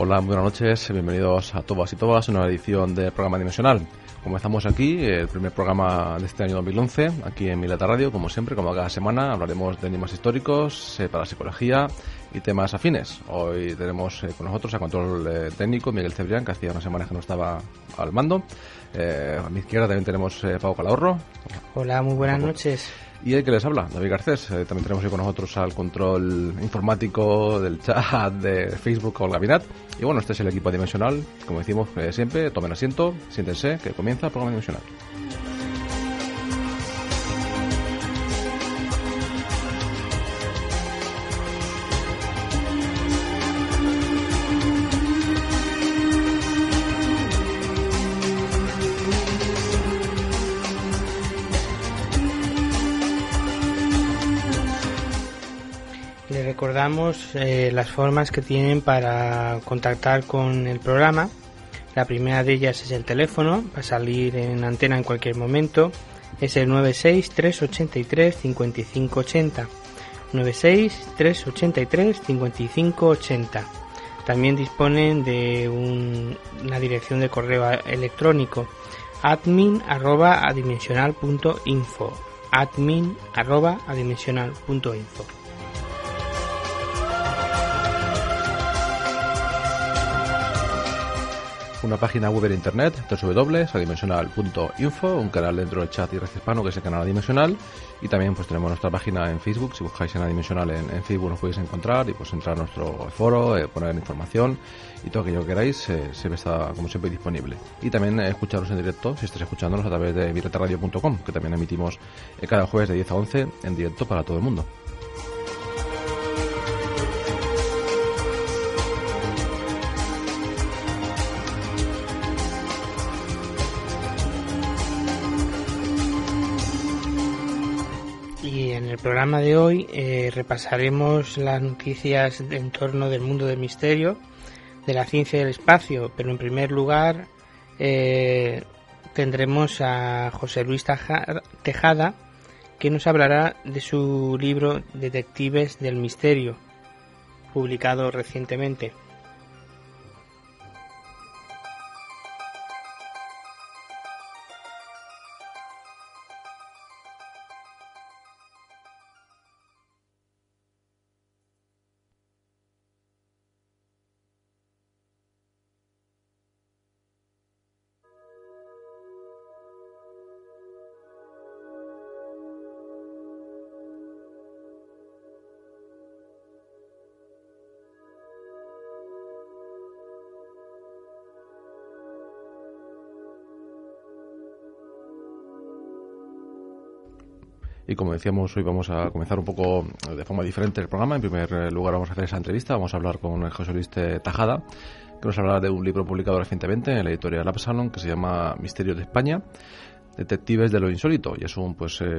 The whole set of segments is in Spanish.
Hola, muy buenas noches, bienvenidos a todas y todas a una edición del programa Dimensional. Comenzamos aquí el primer programa de este año 2011, aquí en Mileta Radio, como siempre, como cada semana, hablaremos de enigmas históricos, para psicología y temas afines. Hoy tenemos con nosotros a control técnico Miguel Cebrián, que hacía unas semanas que no estaba al mando. A mi izquierda también tenemos Pau Calahorro. Hola, muy buenas noches. Y el que les habla, David Garcés. También tenemos hoy con nosotros al control informático del chat de Facebook, Olga Binat. Y bueno, este es el equipo Dimensional. Como decimos siempre, tomen asiento, siéntense, que comienza el programa Dimensional. Recordamos las formas que tienen para contactar con el programa. La primera de ellas es el teléfono, va a salir en antena en cualquier momento. Es el 96-383-5580. 96-383-5580. También disponen de una dirección de correo electrónico: admin@adimensional.info. admin@adimensional.info. Una página web de internet, www.adimensional.info, un canal dentro del chat y red hispano que es el canal Adimensional, y también pues tenemos nuestra página en Facebook. Si buscáis en Adimensional en Facebook nos podéis encontrar y pues entrar a nuestro foro, poner información y todo aquello que queráis, siempre está como siempre disponible. Y también escucharos en directo si estáis escuchándonos a través de viretaradio.com, que también emitimos cada jueves de 10 a 11 en directo para todo el mundo. En el programa de hoy repasaremos las noticias en torno del mundo del misterio, de la ciencia y del espacio, pero en primer lugar tendremos a José Luis Tejada, que nos hablará de su libro Detectives del Misterio, publicado recientemente. Y como decíamos, hoy vamos a comenzar un poco de forma diferente el programa. En primer lugar vamos a hacer esa entrevista. Vamos a hablar con José Luis Tejada, que nos hablará de un libro publicado recientemente en la editorial Absalon, que se llama Misterios de España, Detectives de lo Insólito. Y es un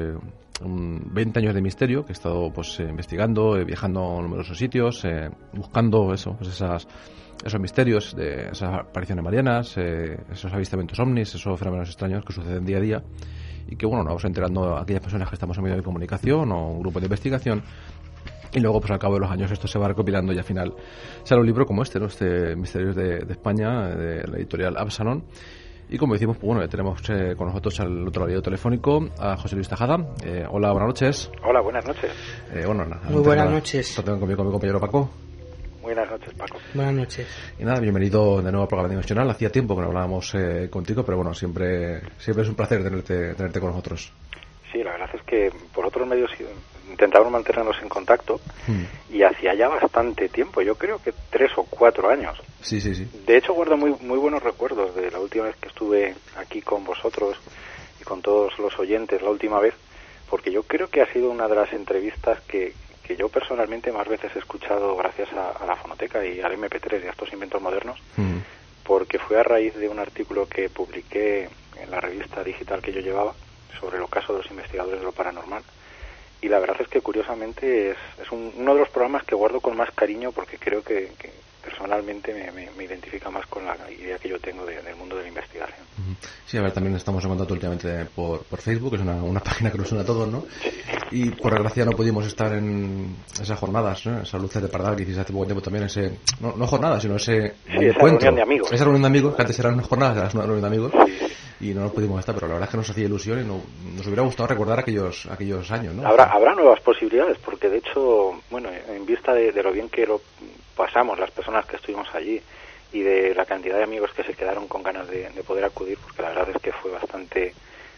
20 años de misterio que he estado investigando, viajando a numerosos sitios, buscando esos misterios, de esas apariciones marianas, esos avistamientos ovnis, esos fenómenos extraños que suceden día a día, y que nos vamos enterando a aquellas personas que estamos en medio de comunicación o un grupo de investigación, y luego pues al cabo de los años esto se va recopilando y al final sale un libro como este Misterios de España, de la editorial Absalon. Y como decimos, pues tenemos con nosotros al otro lado telefónico a José Luis Tejada. Hola, buenas noches. Hola, buenas noches. Muy buenas noches. Tengo con mi compañero Paco. Buenas noches, Paco. Buenas noches. Y nada, bienvenido de nuevo al programa Dimensional. Hacía tiempo que no hablábamos contigo, pero siempre es un placer tenerte con nosotros. Sí, la verdad es que por otros medios intentamos mantenernos en contacto y hacía ya bastante tiempo, yo creo que 3 o 4 años. Sí. De hecho, guardo muy buenos recuerdos de la última vez que estuve aquí con vosotros y con todos los oyentes la última vez, porque yo creo que ha sido una de las entrevistas que yo personalmente más veces he escuchado gracias a la fonoteca y al MP3 y a estos inventos modernos, porque fue a raíz de un artículo que publiqué en la revista digital que yo llevaba sobre el caso de los investigadores de lo paranormal, y la verdad es que curiosamente es uno de los programas que guardo con más cariño, porque creo que personalmente me identifica más con la idea que yo tengo del mundo de la investigación. Sí, a ver, también estamos en contacto últimamente por Facebook, que es una página que nos une a todos, ¿no? Sí. Y por desgracia no pudimos estar en esas jornadas, ¿no? Esas luces de Pardal que hiciste hace poco tiempo también, no jornadas, sino ese encuentro. Esa reunión de amigos. Esa reunión de amigos, que antes eran unas jornadas, ahora es una reunión de amigos. Y no nos pudimos estar, pero la verdad es que nos hacía ilusión y nos hubiera gustado recordar aquellos años, ¿no? Habrá nuevas posibilidades, porque de hecho, bueno, en vista de lo bien que lo pasamos las personas que estuvimos allí y de la cantidad de amigos que se quedaron con ganas de poder acudir, porque la verdad es que fue bastante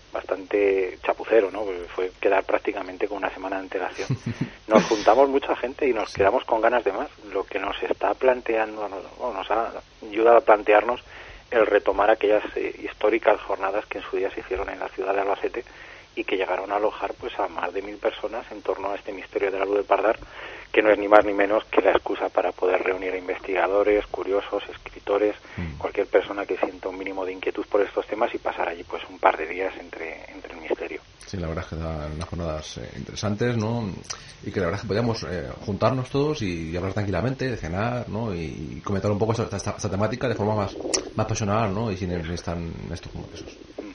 chapucero, ¿no? Fue quedar prácticamente con una semana de antelación. Nos juntamos mucha gente y nos quedamos con ganas de más, lo que nos está planteando, nos ha ayudado a plantearnos el retomar aquellas históricas jornadas que en su día se hicieron en la ciudad de Albacete y que llegaron a alojar pues a más de 1000 personas en torno a este misterio de la luz del Pardal, que no es ni más ni menos que la excusa para poder reunir a investigadores, curiosos, escritores, cualquier persona que sienta un mínimo de inquietud por estos temas y pasar allí pues un par de días entre el misterio. Sí, la verdad es que dan unas jornadas interesantes, ¿no? Y que la verdad es que podíamos juntarnos todos y hablar tranquilamente, de cenar, ¿no? Y comentar un poco esta temática de forma más personal, ¿no? Y sin estar en estos congresos.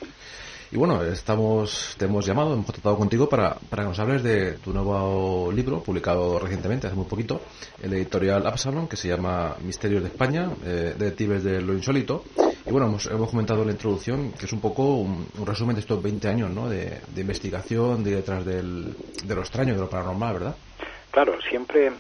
Y bueno, te hemos llamado, hemos contactado contigo para que nos hables de tu nuevo libro, publicado recientemente, hace muy poquito, en la editorial Absalon, que se llama Misterios de España, Detectives de lo Insólito. Y bueno, hemos comentado en la introducción que es un poco un resumen de estos 20 años, ¿no? De investigación, de detrás de lo extraño, de lo paranormal, ¿verdad? Claro, siempre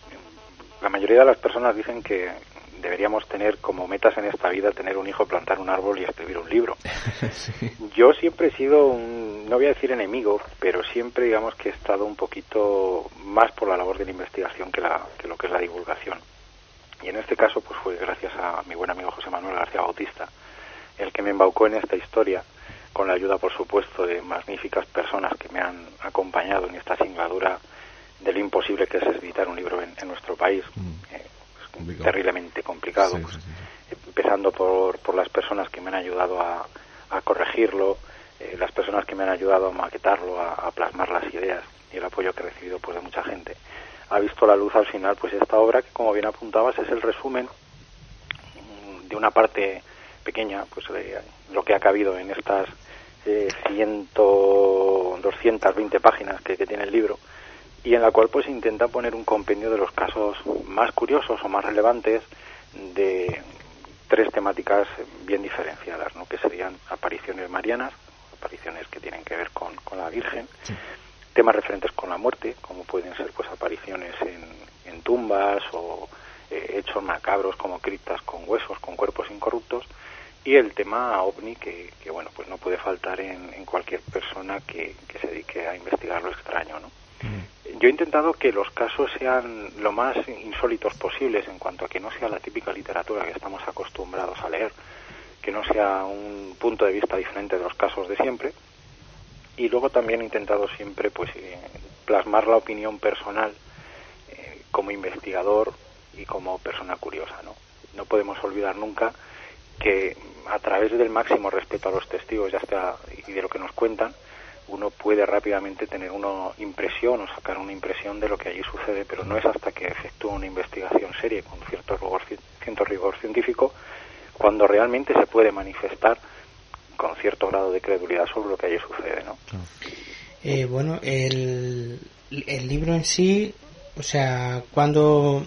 la mayoría de las personas dicen que deberíamos tener como metas en esta vida tener un hijo, plantar un árbol y escribir un libro. Sí. Yo siempre he sido no voy a decir enemigo, pero siempre digamos que he estado un poquito más por la labor de la investigación que lo que es la divulgación. Y en este caso pues fue gracias a mi buen amigo José Manuel García Bautista el que me embaucó en esta historia, con la ayuda por supuesto de magníficas personas que me han acompañado en esta singladura de lo imposible que es editar un libro en nuestro país. Terriblemente complicado, sí. Empezando por las personas que me han ayudado a corregirlo, las personas que me han ayudado a maquetarlo, a plasmar las ideas, y el apoyo que he recibido pues de mucha gente. Ha visto la luz al final pues esta obra que, como bien apuntabas, es el resumen de una parte pequeña pues de lo que ha cabido en estas 220 páginas que tiene el libro, y en la cual pues intenta poner un compendio de los casos más curiosos o más relevantes de 3 temáticas bien diferenciadas, ¿no? Que serían apariciones marianas, apariciones que tienen que ver con la Virgen, sí. Temas referentes con la muerte, como pueden ser pues apariciones en tumbas o hechos macabros como criptas con huesos, con cuerpos incorruptos, y el tema ovni que bueno, pues no puede faltar en cualquier persona que se dedique a investigar lo extraño, ¿no? Yo he intentado que los casos sean lo más insólitos posibles en cuanto a que no sea la típica literatura que estamos acostumbrados a leer, que no sea un punto de vista diferente de los casos de siempre, y luego también he intentado siempre pues plasmar la opinión personal como investigador y como persona curiosa, ¿no? No podemos olvidar nunca que a través del máximo respeto a los testigos y de lo que nos cuentan, uno puede rápidamente tener una impresión o sacar una impresión de lo que allí sucede, pero no es hasta que efectúa una investigación seria con cierto rigor científico cuando realmente se puede manifestar con cierto grado de credulidad sobre lo que allí sucede, ¿no? Bueno, el libro en sí, o sea, cuando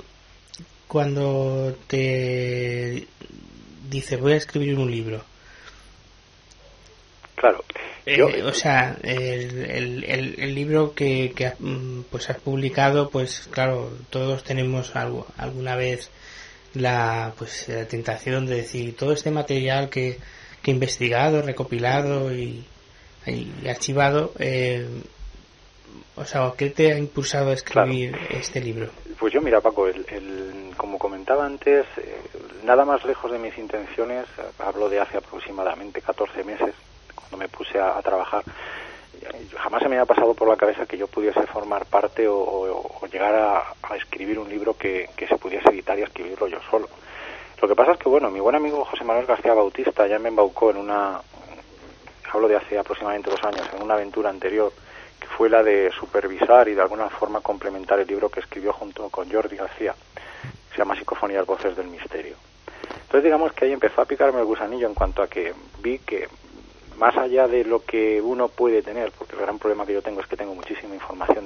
te dice voy a escribir un libro, claro. O sea, el libro que pues has publicado, pues claro, todos tenemos alguna vez la tentación de decir todo este material que he investigado, recopilado y archivado, o sea, ¿qué te ha impulsado a escribir este libro? Pues yo, mira, Paco, como comentaba antes, nada más lejos de mis intenciones, hablo de hace aproximadamente 14 meses, cuando me puse a trabajar, jamás se me había pasado por la cabeza que yo pudiese formar parte o llegar a escribir un libro que se pudiese editar y escribirlo yo solo. Lo que pasa es que, bueno, mi buen amigo José Manuel García Bautista ya me embaucó hablo de hace aproximadamente 2 años, en una aventura anterior, que fue la de supervisar y de alguna forma complementar el libro que escribió junto con Jordi García, que se llama Psicofonías, Voces del Misterio. Entonces digamos que ahí empezó a picarme el gusanillo en cuanto a que vi que más allá de lo que uno puede tener, porque el gran problema que yo tengo es que tengo muchísima información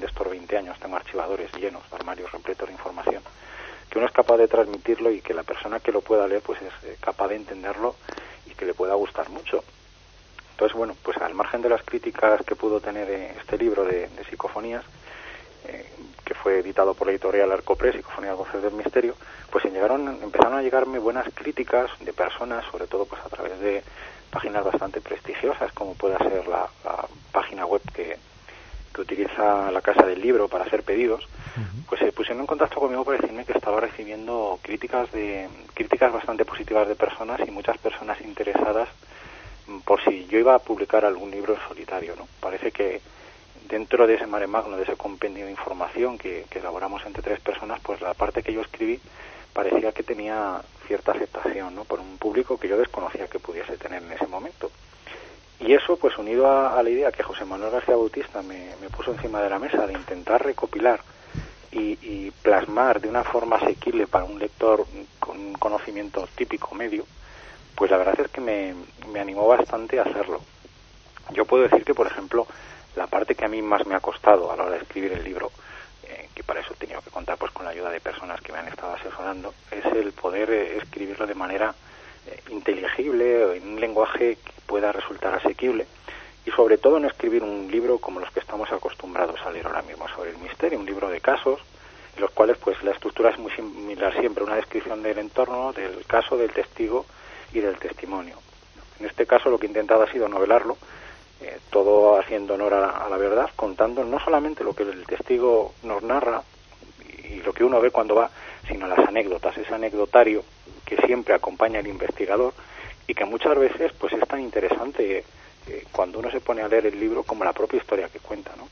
20 años tengo archivadores llenos, armarios repletos de información, que uno es capaz de transmitirlo y que la persona que lo pueda leer pues es capaz de entenderlo y que le pueda gustar mucho. Entonces, bueno, pues al margen de las críticas que pudo tener este libro de psicofonías, que fue editado por la editorial Arcopress, Psicofonías, Voces del Misterio, pues empezaron a llegarme buenas críticas de personas, sobre todo pues a través de páginas bastante prestigiosas, como pueda ser la página web que utiliza la Casa del Libro para hacer pedidos. Pues se pusieron en contacto conmigo para decirme que estaba recibiendo críticas bastante positivas de personas y muchas personas interesadas por si yo iba a publicar algún libro en solitario, ¿no? Parece que dentro de ese mare magno, de ese compendio de información que elaboramos entre 3 personas, pues la parte que yo escribí parecía que tenía cierta aceptación, ¿no? Por un público que yo desconocía que pudiese tener en ese momento. Y eso, pues unido a la idea que José Manuel García Bautista me puso encima de la mesa de intentar recopilar y plasmar de una forma asequible para un lector con un conocimiento típico medio, pues la verdad es que me animó bastante a hacerlo. Yo puedo decir que, por ejemplo, la parte que a mí más me ha costado a la hora de escribir el libro, que para eso he tenido que contar pues con la ayuda de personas que me han estado asesorando, es el poder escribirlo de manera inteligible, en un lenguaje que pueda resultar asequible, y sobre todo no escribir un libro como los que estamos acostumbrados a leer ahora mismo sobre el misterio, un libro de casos, en los cuales pues la estructura es muy similar siempre, una descripción del entorno, del caso, del testigo y del testimonio. En este caso lo que he intentado ha sido novelarlo, todo haciendo honor a la verdad, contando no solamente lo que el testigo nos narra y lo que uno ve cuando va, sino las anécdotas, ese anecdotario que siempre acompaña al investigador y que muchas veces pues es tan interesante cuando uno se pone a leer el libro como la propia historia que cuenta, ¿no?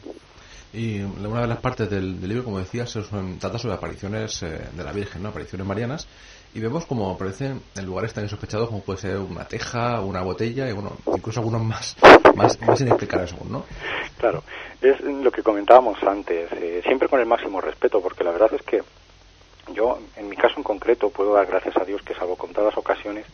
Y una de las partes del libro, como decías, trata sobre apariciones de la Virgen, ¿no? Apariciones marianas, y vemos como aparecen en lugares tan insospechados como puede ser una teja, una botella, y bueno, incluso algunos más inexplicables aún, ¿no? Claro, es lo que comentábamos antes, siempre con el máximo respeto, porque la verdad es que yo, en mi caso en concreto, puedo dar gracias a Dios que, salvo contadas ocasiones,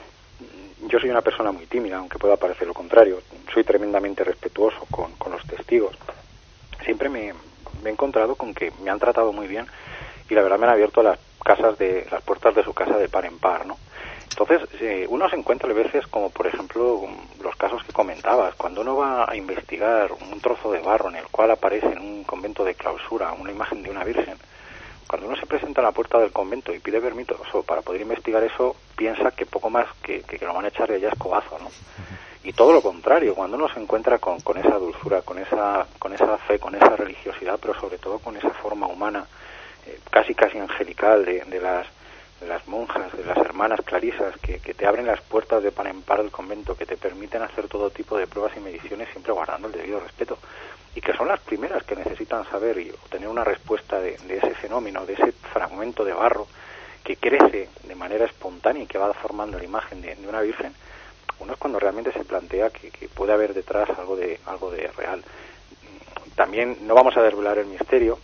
yo soy una persona muy tímida, aunque pueda parecer lo contrario. Soy tremendamente respetuoso con los testigos. Siempre me he encontrado con que me han tratado muy bien y la verdad me han abierto las puertas de su casa de par en par, ¿no? Entonces, uno se encuentra a veces, como por ejemplo los casos que comentabas, cuando uno va a investigar un trozo de barro en el cual aparece en un convento de clausura una imagen de una virgen. Cuando uno se presenta a la puerta del convento y pide permiso para poder investigar eso, piensa que poco más que lo van a echar de ella escobazo, ¿no? Y todo lo contrario, cuando uno se encuentra con esa dulzura, con esa fe, con esa religiosidad, pero sobre todo con esa forma humana, casi angelical de las monjas, de las hermanas clarisas, que te abren las puertas de par en par del convento, que te permiten hacer todo tipo de pruebas y mediciones, siempre guardando el debido respeto, y que son las primeras que necesitan saber y obtener una respuesta de ese fenómeno, de ese fragmento de barro que crece de manera espontánea y que va formando la imagen de una virgen. Uno es cuando realmente se plantea que puede haber detrás algo de real. También no vamos a desvelar el misterio.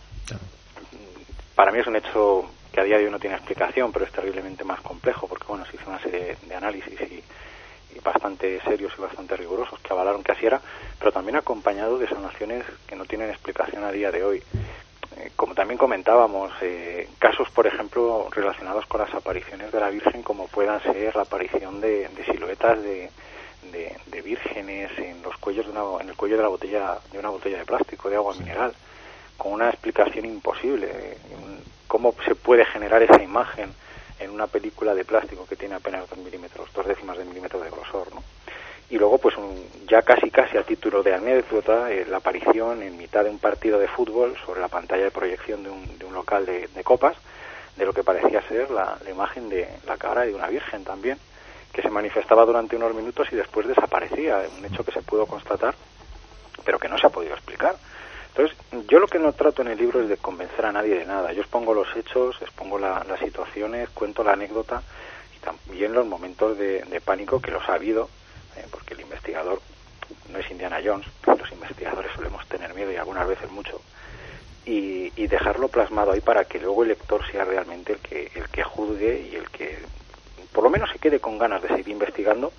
Para mí es un hecho que a día de hoy no tiene explicación, pero es terriblemente más complejo, porque bueno, se hizo una serie de análisis y bastante serios y bastante rigurosos que avalaron que así era, pero también acompañado de sanaciones que no tienen explicación a día de hoy. Como también comentábamos, casos, por ejemplo, relacionados con las apariciones de la Virgen, como puedan ser la aparición de siluetas de vírgenes en los cuellos en el cuello de una botella de plástico de agua mineral, con una explicación imposible. ¿Cómo se puede generar esa imagen en una película de plástico que tiene apenas 2 décimas de milímetro de grosor, ¿no? Y luego, pues ya casi a título de anécdota, la aparición en mitad de un partido de fútbol sobre la pantalla de proyección de un local de copas, de lo que parecía ser la imagen de la cara de una virgen también, que se manifestaba durante unos minutos y después desaparecía, un hecho que se pudo constatar, pero que no se ha podido explicar. Entonces, yo lo que no trato en el libro es de convencer a nadie de nada. Yo expongo los hechos, expongo las situaciones, cuento la anécdota y también los momentos de pánico que los ha habido, porque el investigador no es Indiana Jones, los investigadores solemos tener miedo y algunas veces mucho, y dejarlo plasmado ahí para que luego el lector sea realmente el que juzgue y el que por lo menos se quede con ganas de seguir investigando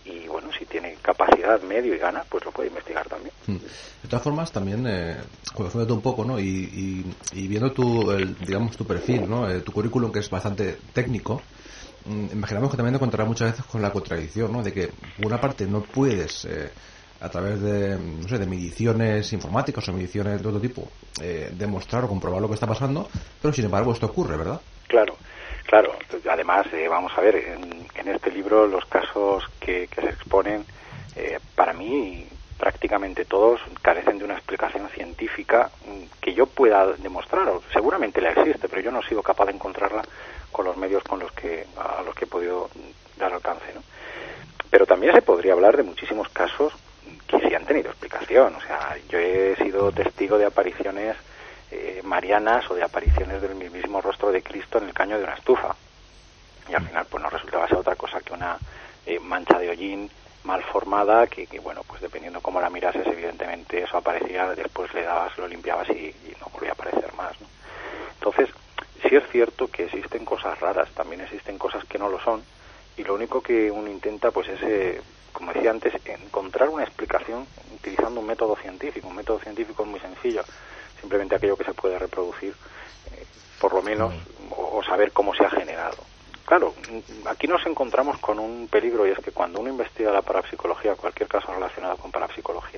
y bueno, si tiene capacidad, medio y ganas, pues lo puede investigar también. De todas formas, también, conociéndote un poco, ¿no? Y viendo digamos, tu perfil, ¿no? Tu currículum, que es bastante técnico, imaginamos que también te encontrarás muchas veces con la contradicción, ¿no? De que, por una parte, no puedes, a través de, no sé, de mediciones informáticas o mediciones de otro tipo, demostrar o comprobar lo que está pasando, pero sin embargo esto ocurre, ¿verdad? Claro. Además, vamos a ver, en este libro los casos que se exponen, para mí, prácticamente todos carecen de una explicación científica que yo pueda demostrar. Seguramente la existe, pero yo no he sido capaz de encontrarla con los medios a los que he podido dar alcance, ¿no? Pero también se podría hablar de muchísimos casos que sí han tenido explicación. O sea, yo he sido testigo de apariciones marianas o de apariciones del mismísimo rostro de Cristo en el caño de una estufa, y al final pues no resultaba ser otra cosa que una mancha de hollín mal formada que bueno, pues dependiendo cómo la mirases, evidentemente eso aparecía, después le dabas, lo limpiabas y no volvía a aparecer más, ¿no? Entonces sí es cierto que existen cosas raras, también existen cosas que no lo son, y lo único que uno intenta pues es, como decía antes, encontrar una explicación utilizando un método científico. Un método científico es muy sencillo, simplemente aquello que se puede reproducir, por lo menos, o saber cómo se ha generado. Claro, aquí nos encontramos con un peligro, y es que cuando uno investiga la parapsicología, cualquier caso relacionado con parapsicología,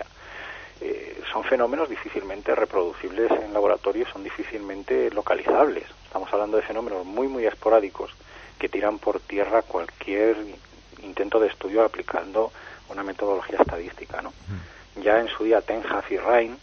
son fenómenos difícilmente reproducibles en laboratorio, son difícilmente localizables. Estamos hablando de fenómenos muy, muy esporádicos que tiran por tierra cualquier intento de estudio aplicando una metodología estadística, ¿no? Ya en su día Tenhaf y Rhine,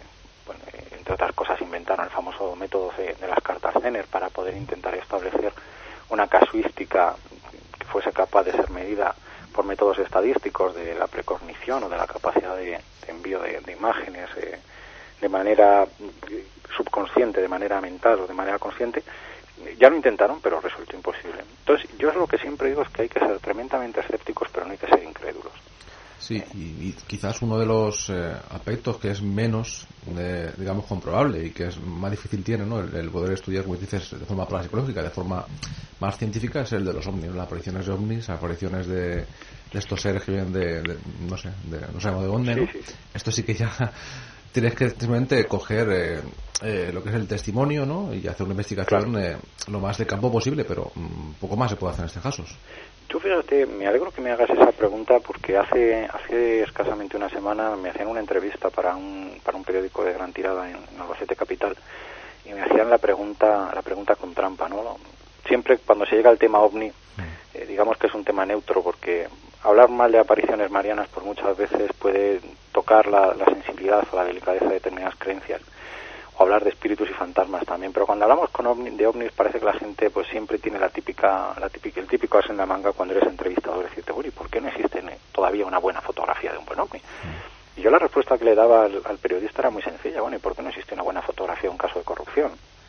entre otras cosas, inventaron el famoso método de las cartas Zener para poder intentar establecer una casuística que fuese capaz de ser medida por métodos estadísticos de la precognición o de la capacidad de envío de imágenes de manera subconsciente, de manera mental o de manera consciente. Ya lo intentaron, pero resultó imposible. Entonces, yo es lo que siempre digo, es que hay que ser tremendamente escépticos, pero no hay que ser incrédulos. Sí, y quizás uno de los aspectos que es menos, digamos, comprobable y que es más difícil tiene, ¿no? El poder estudiar, como dices, de forma parapsicológica, de forma más científica, es el de los ovnis, ¿no? Las apariciones de ovnis, apariciones de estos seres que vienen de no sabemos de dónde, ¿no? Sí. Esto sí que ya tienes que simplemente coger lo que es el testimonio, ¿no? Y hacer una investigación lo más de campo posible, pero poco más se puede hacer en estos casos. Tú fíjate, me alegro que me hagas esa pregunta, porque hace escasamente una semana me hacían una entrevista para un periódico de gran tirada en Albacete Capital, y me hacían la pregunta con trampa, ¿no? Siempre cuando se llega al tema ovni, digamos que es un tema neutro, porque hablar mal de apariciones marianas pues muchas veces puede tocar la sensibilidad o la delicadeza de determinadas creencias, o hablar de espíritus y fantasmas también, pero cuando hablamos de ovnis parece que la gente pues siempre tiene el típico as en la manga cuando eres entrevistador, decirte, bueno, ¿y por qué no existe todavía una buena fotografía de un buen ovni? Y yo la respuesta que le daba al periodista era muy sencilla, bueno, ¿y por qué no existe una buena fotografía de un caso de corrupción?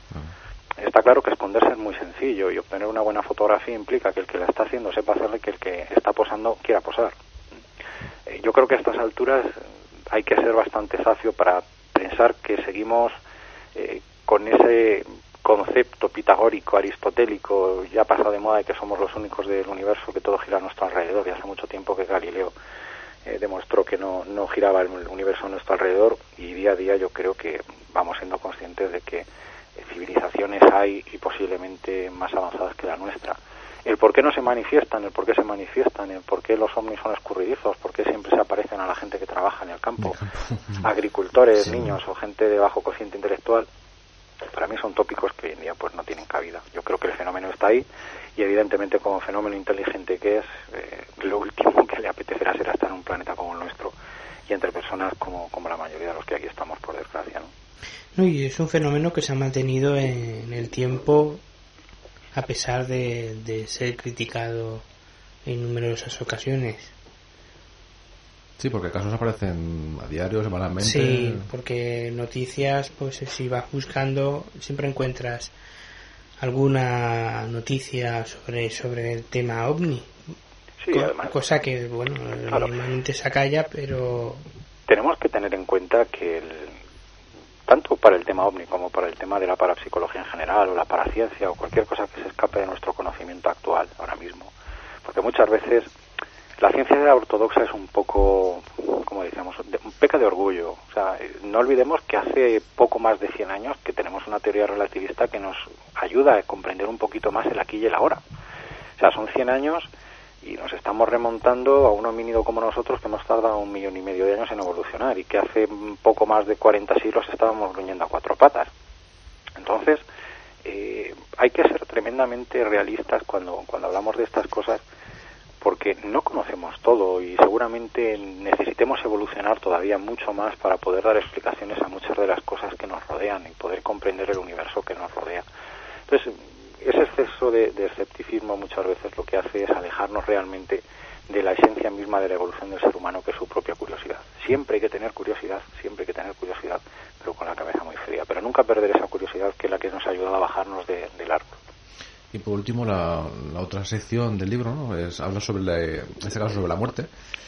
Está claro que esconderse es muy sencillo, y obtener una buena fotografía implica que el que la está haciendo sepa hacerle que el que está posando quiera posar. Yo creo que a estas alturas hay que ser bastante zafio para pensar que seguimos con ese concepto pitagórico, aristotélico, ya pasado de moda, de que somos los únicos del universo, que todo gira a nuestro alrededor. Y hace mucho tiempo que Galileo demostró que no giraba el universo a nuestro alrededor, y día a día yo creo que vamos siendo conscientes de que civilizaciones hay, y posiblemente más avanzadas que la nuestra. El por qué no se manifiestan, el por qué se manifiestan, el por qué los ovnis son escurridizos, por qué siempre se aparecen a la gente que trabaja en el campo, agricultores, niños o gente de bajo cociente intelectual, para mí son tópicos que hoy en día pues no tienen cabida. Yo creo que el fenómeno está ahí, y evidentemente como fenómeno inteligente que es, lo último que le apetecerá será estar en un planeta como el nuestro y entre personas como la mayoría de los que aquí estamos, por desgracia, ¿no? No, y es un fenómeno que se ha mantenido en el tiempo, a pesar de ser criticado en numerosas ocasiones. Sí, porque casos aparecen a diario, semanalmente. Sí, porque noticias, pues si vas buscando, siempre encuentras alguna noticia sobre el tema ovni. Sí, además, cosa que, bueno, claro, normalmente se acalla, pero tenemos que tener en cuenta que tanto para el tema ovni como para el tema de la parapsicología en general, o la paraciencia, o cualquier cosa que se escape de nuestro conocimiento actual ahora mismo, porque muchas veces la ciencia ortodoxa es un poco, como decíamos, un peca de orgullo. O sea, no olvidemos que hace poco más de 100 años que tenemos una teoría relativista que nos ayuda a comprender un poquito más el aquí y el ahora. O sea, son 100 años y nos estamos remontando a un homínido como nosotros que hemos tardado 1,5 millones de años en evolucionar y que hace poco más de 40 siglos estábamos gruñendo a 4 patas. Entonces, hay que ser tremendamente realistas cuando hablamos de estas cosas, porque no conocemos todo y seguramente necesitemos evolucionar todavía mucho más para poder dar explicaciones a muchas de las cosas que nos rodean y poder comprender el universo que nos rodea. Entonces, ese exceso de escepticismo muchas veces lo que hace es alejarnos realmente de la esencia misma de la evolución del ser humano, que es su propia curiosidad. Siempre hay que tener curiosidad, pero con la cabeza muy fría. Pero nunca perder esa curiosidad, que es la que nos ha ayudado a bajarnos del árbol. Y por último, la otra sección del libro, ¿no? Habla sobre, en este caso, sobre la muerte.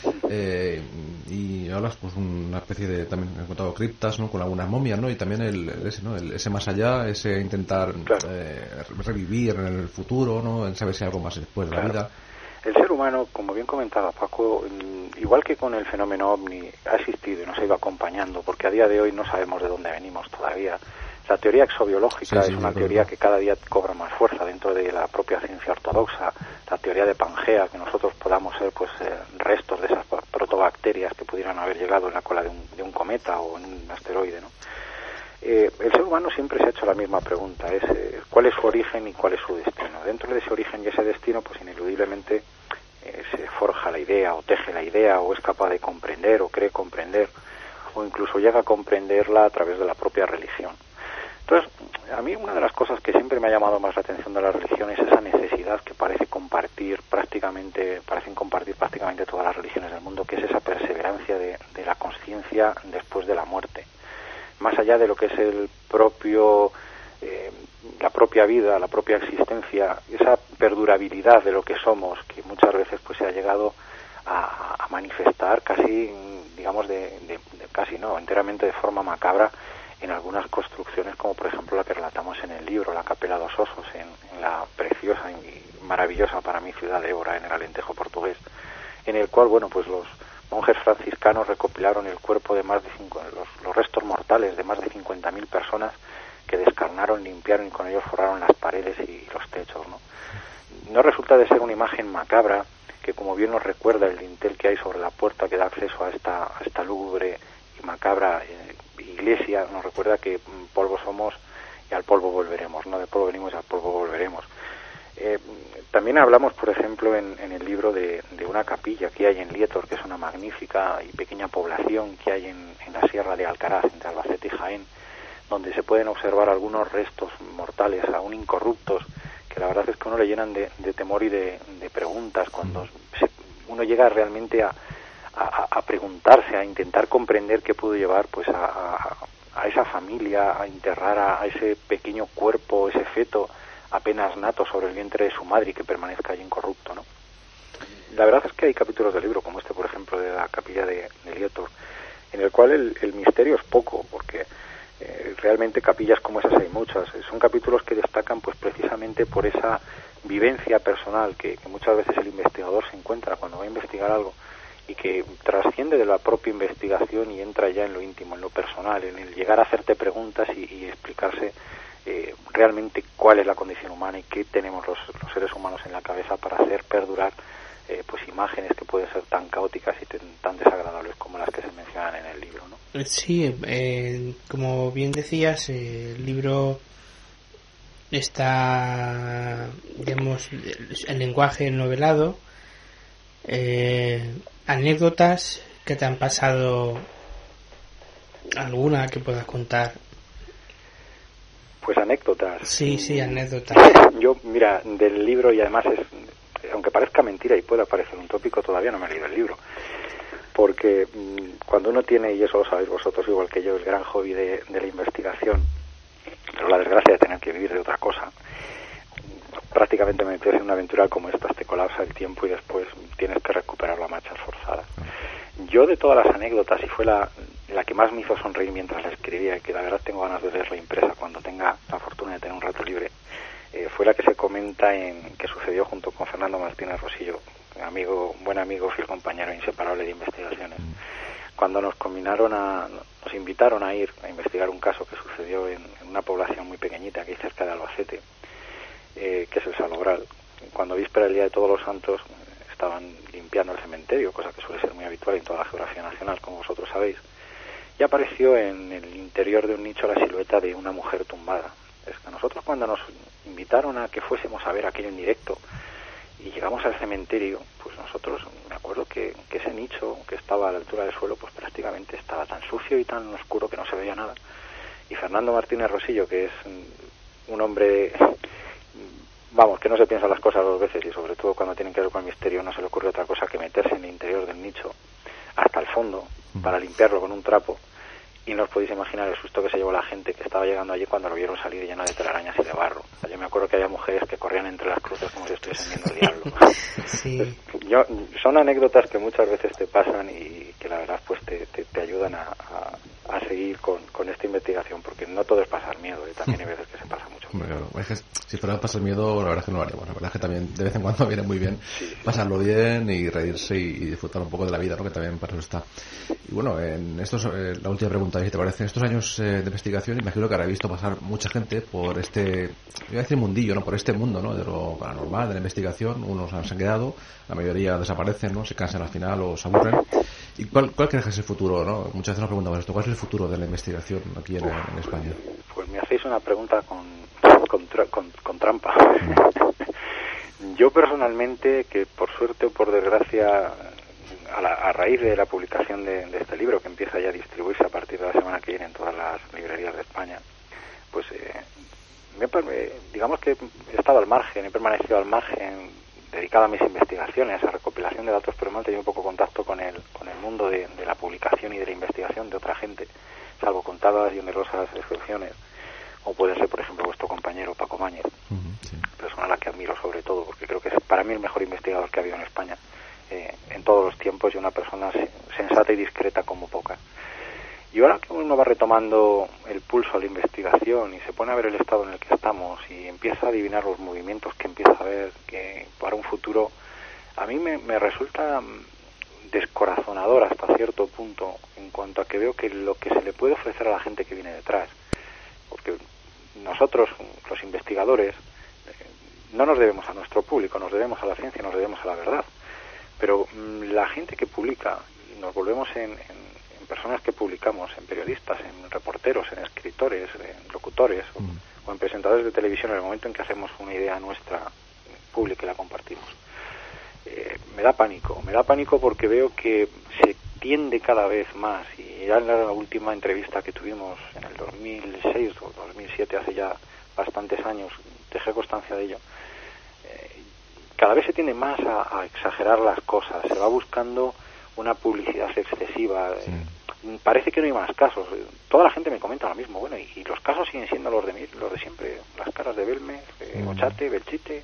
Y hablas, pues, una especie de, también he encontrado criptas, ¿no? Con algunas momias, ¿no? Y también ese más allá, ese intentar revivir en el futuro, ¿no? En saber si hay algo más después de la vida. El ser humano, como bien comentaba Paco, igual que con el fenómeno OVNI, ha existido y nos ha ido acompañando, porque a día de hoy no sabemos de dónde venimos todavía. La teoría exobiológica es una teoría que cada día cobra más fuerza dentro de la propia ciencia ortodoxa. La teoría de Pangea, que nosotros podamos ser restos de esas protobacterias que pudieran haber llegado en la cola de un cometa o en un asteroide, ¿no? El ser humano siempre se ha hecho la misma pregunta, es cuál es su origen y cuál es su destino. Dentro de ese origen y ese destino, pues ineludiblemente se forja la idea o teje la idea o es capaz de comprender o cree comprender o incluso llega a comprenderla a través de la propia religión. Entonces, a mí una de las cosas que siempre me ha llamado más la atención de la religión es esa necesidad que parecen compartir prácticamente todas las religiones del mundo, que es esa perseverancia de la consciencia después de la muerte. Más allá de lo que es la propia vida, la propia existencia, esa perdurabilidad de lo que somos, que muchas veces pues se ha llegado a manifestar casi, digamos, enteramente de forma macabra en algunas construcciones, como por ejemplo la que relatamos en el libro, la Capela dos Osos, en la preciosa y maravillosa para mí ciudad de Évora, en el Alentejo portugués, en el cual, pues los monjes franciscanos recopilaron el cuerpo de los restos mortales de más de 50.000 personas que descarnaron, limpiaron y con ellos forraron las paredes y los techos, ¿no? No resulta de ser una imagen macabra, que como bien nos recuerda el dintel que hay sobre la puerta que da acceso a esta lúgubre y macabra iglesia, nos recuerda que polvo somos y al polvo volveremos, ¿no? De polvo venimos y al polvo volveremos. También hablamos, por ejemplo, en el libro de una capilla que hay en Lietor, que es una magnífica y pequeña población que hay en la Sierra de Alcaraz, entre Albacete y Jaén, donde se pueden observar algunos restos mortales, aún incorruptos, que la verdad es que uno le llenan de temor y de preguntas cuando uno llega realmente a preguntarse, a intentar comprender qué pudo llevar pues a esa familia a enterrar a ese pequeño cuerpo, ese feto apenas nato sobre el vientre de su madre y que permanezca allí incorrupto, ¿no? La verdad es que hay capítulos del libro, como este, por ejemplo, de la capilla de Lietor, en el cual el misterio es poco, porque realmente capillas como esas hay muchas. Son capítulos que destacan pues precisamente por esa vivencia personal que muchas veces el investigador se encuentra cuando va a investigar algo y que trasciende de la propia investigación y entra ya en lo íntimo, en lo personal, en el llegar a hacerte preguntas y explicarse realmente cuál es la condición humana y qué tenemos los seres humanos en la cabeza para hacer perdurar pues imágenes que pueden ser tan caóticas y tan desagradables como las que se mencionan en el libro, ¿no? Sí, como bien decías, el libro está, digamos, en lenguaje novelado, anécdotas que te han pasado, alguna que puedas contar. Pues anécdotas. Sí, anécdotas. Yo, mira, del libro, y además aunque parezca mentira y pueda parecer un tópico, todavía no me he leído el libro. Porque cuando uno tiene, y eso lo sabéis vosotros igual que yo, el gran hobby de la investigación, pero la desgracia de tener que vivir de otra cosa, prácticamente meterse en una aventura como esta te colapsa el tiempo y después tienes que recuperarlo a marchas forzadas. Yo, de todas las anécdotas, y fue la que más me hizo sonreír mientras la escribía, y que la verdad tengo ganas de leerla impresa cuando tenga la fortuna de tener un rato libre, fue la que se comenta que sucedió junto con Fernando Martínez Rosillo, buen amigo, fiel compañero inseparable de investigaciones. Cuando nos invitaron a ir a investigar un caso que sucedió en una población muy pequeñita aquí cerca de Albacete, que es el Salobral. Cuando víspera del Día de Todos los Santos estaban limpiando el cementerio, cosa que suele ser muy habitual en toda la geografía nacional, como vosotros sabéis, y apareció en el interior de un nicho la silueta de una mujer tumbada. Es que nosotros, cuando nos invitaron a que fuésemos a ver aquello en directo y llegamos al cementerio, pues nosotros, me acuerdo que ese nicho que estaba a la altura del suelo, pues prácticamente estaba tan sucio y tan oscuro que no se veía nada. Y Fernando Martínez Rosillo, que es un hombre, vamos, que no se piensa las cosas dos veces, y sobre todo cuando tienen que ver con el misterio, no se le ocurre otra cosa que meterse en el interior del nicho hasta el fondo para limpiarlo con un trapo, y no os podéis imaginar el susto que se llevó la gente que estaba llegando allí cuando lo vieron salir lleno de telarañas y de barro. O sea, yo me acuerdo que había mujeres que corrían entre las cruces como si estuviesen viendo el diablo. Sí. Son anécdotas que muchas veces te pasan y que la verdad pues te ayudan a seguir con esta investigación, porque no todo es pasar miedo, también hay veces que se pasa mucho. Hombre, claro, es que si fuera pasar miedo, la verdad es que no lo haríamos. La verdad es que también de vez en cuando viene muy bien pasarlo bien y reírse y disfrutar un poco de la vida, ¿no? Que también para eso está. Y bueno, en estos, la última pregunta, si te parece, en estos años de investigación, imagino que habrá visto pasar mucha gente por este, voy a decir mundillo, ¿no? Por este mundo, ¿no? De lo paranormal, de la investigación. Unos se han quedado, la mayoría desaparecen, ¿no? Se cansan al final o se aburren. ¿Y cuál crees que es el futuro, no? Muchas veces nos preguntamos esto, ¿cuál es el futuro de la investigación aquí en España? Pues me hacéis una pregunta con trampa. Yo personalmente, que por suerte o por desgracia, a raíz de la publicación de este libro, que empieza ya a distribuirse a partir de la semana que viene en todas las librerías de España, pues digamos que he estado al margen, he permanecido al margen, dedicado a mis investigaciones, a recopilación de datos, pero me he tenido un poco contacto con el mundo de la publicación y de la investigación de otra gente, salvo contadas y onerosas excepciones, como puede ser, por ejemplo, vuestro compañero Paco Mañez, persona a la que admiro sobre todo, porque creo que es para mí el mejor investigador que ha habido en España en todos los tiempos, y una persona sensata y discreta como pocas. Y ahora que uno va retomando el pulso a la investigación y se pone a ver el estado en el que estamos y empieza a adivinar los movimientos que empieza a ver que para un futuro, a mí me resulta descorazonador hasta cierto punto, en cuanto a que veo que lo que se le puede ofrecer a la gente que viene detrás, porque nosotros, los investigadores, no nos debemos a nuestro público, nos debemos a la ciencia, nos debemos a la verdad, pero la gente que publica, nos volvemos en personas que publicamos, en periodistas, en reporteros, en escritores, en locutores o en presentadores de televisión, en el momento en que hacemos una idea nuestra pública y la compartimos. Me da pánico porque veo que se tiende cada vez más, y ya en la última entrevista que tuvimos en el 2006 o 2007, hace ya bastantes años, dejé constancia de ello, cada vez se tiende más a exagerar las cosas, se va buscando una publicidad excesiva. Parece que no hay más casos. Toda la gente me comenta lo mismo. Bueno, y los casos siguen siendo los de siempre. Las caras de Belmez, Mochate, Belchite,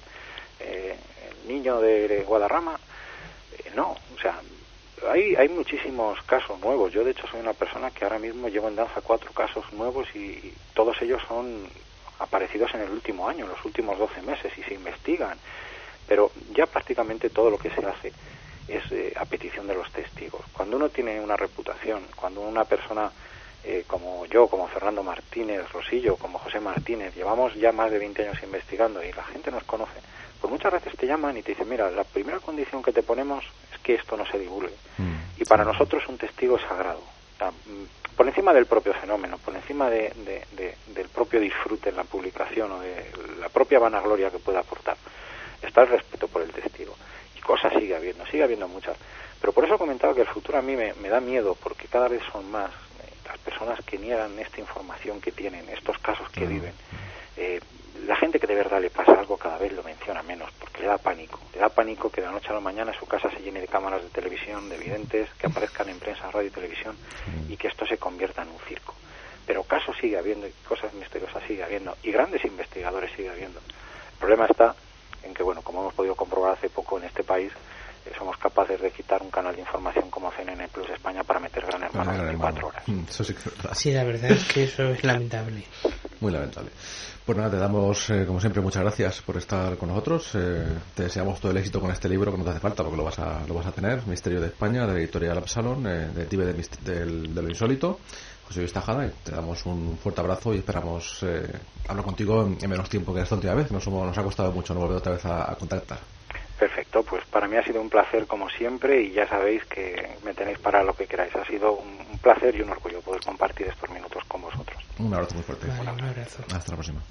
el niño de Guadarrama. No, o sea, hay muchísimos casos nuevos. Yo, de hecho, soy una persona que ahora mismo llevo en danza 4 casos nuevos y todos ellos son aparecidos en el último año, en los últimos 12 meses, y se investigan. Pero ya prácticamente todo lo que se hace es a petición de los testigos. Cuando uno tiene una reputación, cuando una persona como yo, como Fernando Martínez Rosillo, como José Martínez, llevamos ya más de 20 años investigando y la gente nos conoce, pues muchas veces te llaman y te dicen, mira, la primera condición que te ponemos es que esto no se divulgue. Y para nosotros un testigo es sagrado. O sea, por encima del propio fenómeno, por encima del propio disfrute en la publicación o de la propia vanagloria que pueda aportar, está el respeto por el testigo. Y cosas sigue habiendo muchas. Pero por eso he comentado que el futuro a mí me da miedo, porque cada vez son más las personas que niegan esta información que tienen, estos casos que viven. La gente que de verdad le pasa algo cada vez lo menciona menos, porque le da pánico que de la noche a la mañana su casa se llene de cámaras de televisión, de videntes, que aparezcan en prensa, radio y televisión, y que esto se convierta en un circo. Pero casos sigue habiendo, y cosas misteriosas sigue habiendo, y grandes investigadores sigue habiendo. El problema está en que, bueno, como hemos podido comprobar hace poco en este país, somos capaces de quitar un canal de información como CNN Plus España para meter Gran Hermano en 24 horas. Eso sí que es verdad. Sí, la verdad es que eso es lamentable. Muy lamentable. Pues nada, te damos, como siempre, muchas gracias por estar con nosotros. Te deseamos todo el éxito con este libro, que no te hace falta porque lo vas a tener. Misterio de España, de la editorial Absalón, de Tibe de lo insólito. José Luis Tajada, te damos un fuerte abrazo y esperamos hablar contigo en menos tiempo que esta última vez. Nos ha costado mucho no volver otra vez a contactar. Perfecto, pues para mí ha sido un placer como siempre y ya sabéis que me tenéis para lo que queráis. Ha sido un placer y un orgullo poder compartir estos minutos con vosotros. Un abrazo muy fuerte. Vale, un abrazo. Hasta la próxima.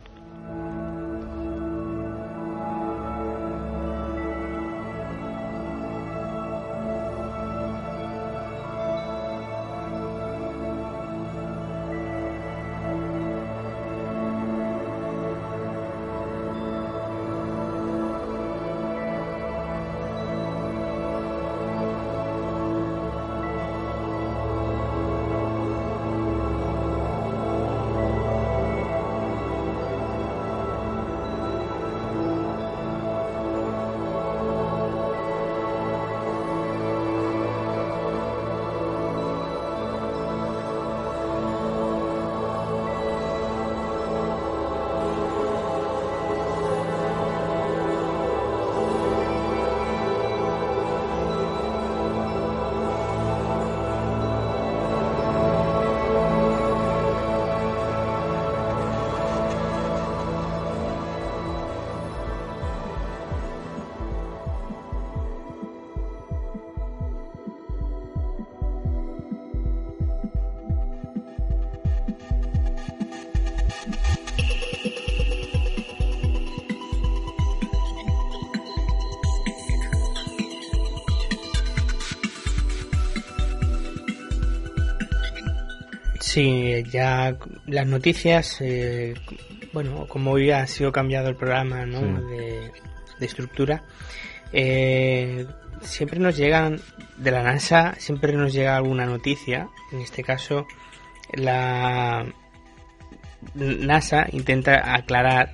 Sí, ya las noticias, bueno, como hoy ha sido cambiado el programa, ¿no? Sí. de estructura, siempre nos llegan de la NASA, siempre nos llega alguna noticia. En este caso, la NASA intenta aclarar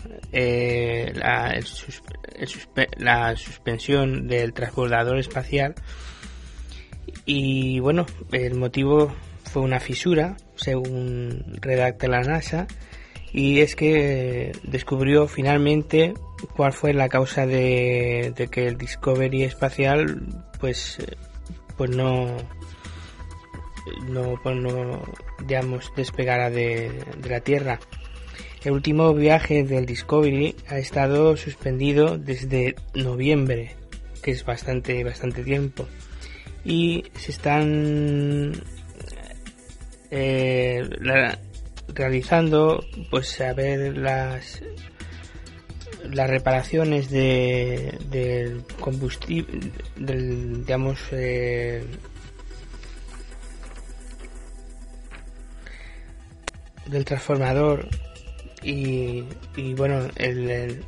la suspensión del transbordador espacial y bueno, el motivo fue una fisura, según redacta la NASA, y es que descubrió finalmente cuál fue la causa de que el Discovery espacial pues no digamos despegara de la Tierra. El último viaje del Discovery ha estado suspendido desde noviembre, que es bastante tiempo, y se están realizando pues a ver las reparaciones del combustible, del digamos del transformador y bueno el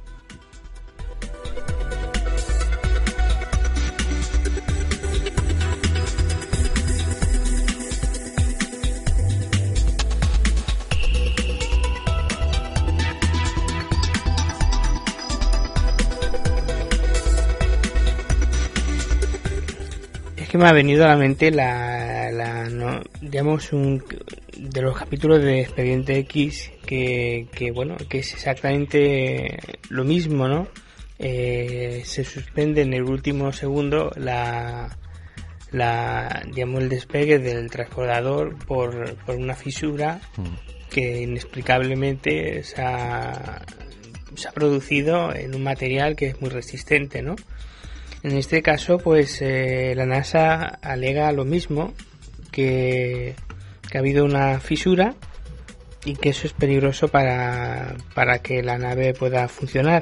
que me ha venido a la mente digamos un de los capítulos de Expediente X que bueno, que es exactamente lo mismo, ¿no? Se suspende en el último segundo digamos el despegue del transbordador por una fisura que inexplicablemente se ha producido en un material que es muy resistente, ¿no? En este caso, pues la NASA alega lo mismo, que ha habido una fisura y que eso es peligroso para que la nave pueda funcionar.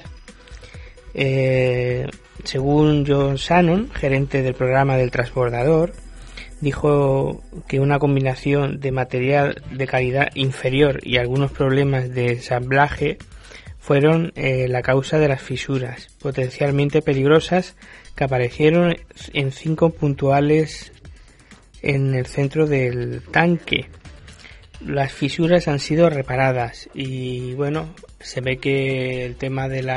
Según John Shannon, gerente del programa del transbordador, dijo que una combinación de material de calidad inferior y algunos problemas de ensamblaje fueron la causa de las fisuras potencialmente peligrosas que aparecieron en 5 puntuales en el centro del tanque. Las fisuras han sido reparadas y bueno, se ve que el tema de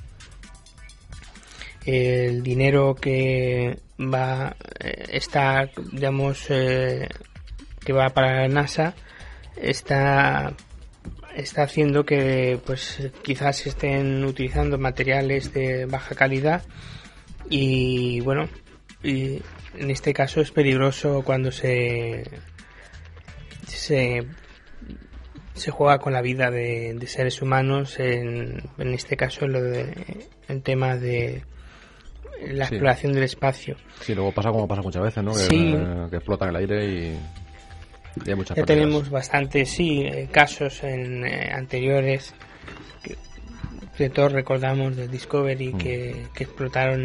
el dinero que va a estar, digamos, que va para la NASA está está haciendo que pues quizás se estén utilizando materiales de baja calidad y bueno, y en este caso es peligroso cuando se juega con la vida de seres humanos, en este caso el tema de la exploración del espacio. Sí, luego pasa como pasa muchas veces, ¿no? Que explotan el aire y hay muchas pérdidas. Tenemos bastantes casos anteriores que todos recordamos del Discovery que explotaron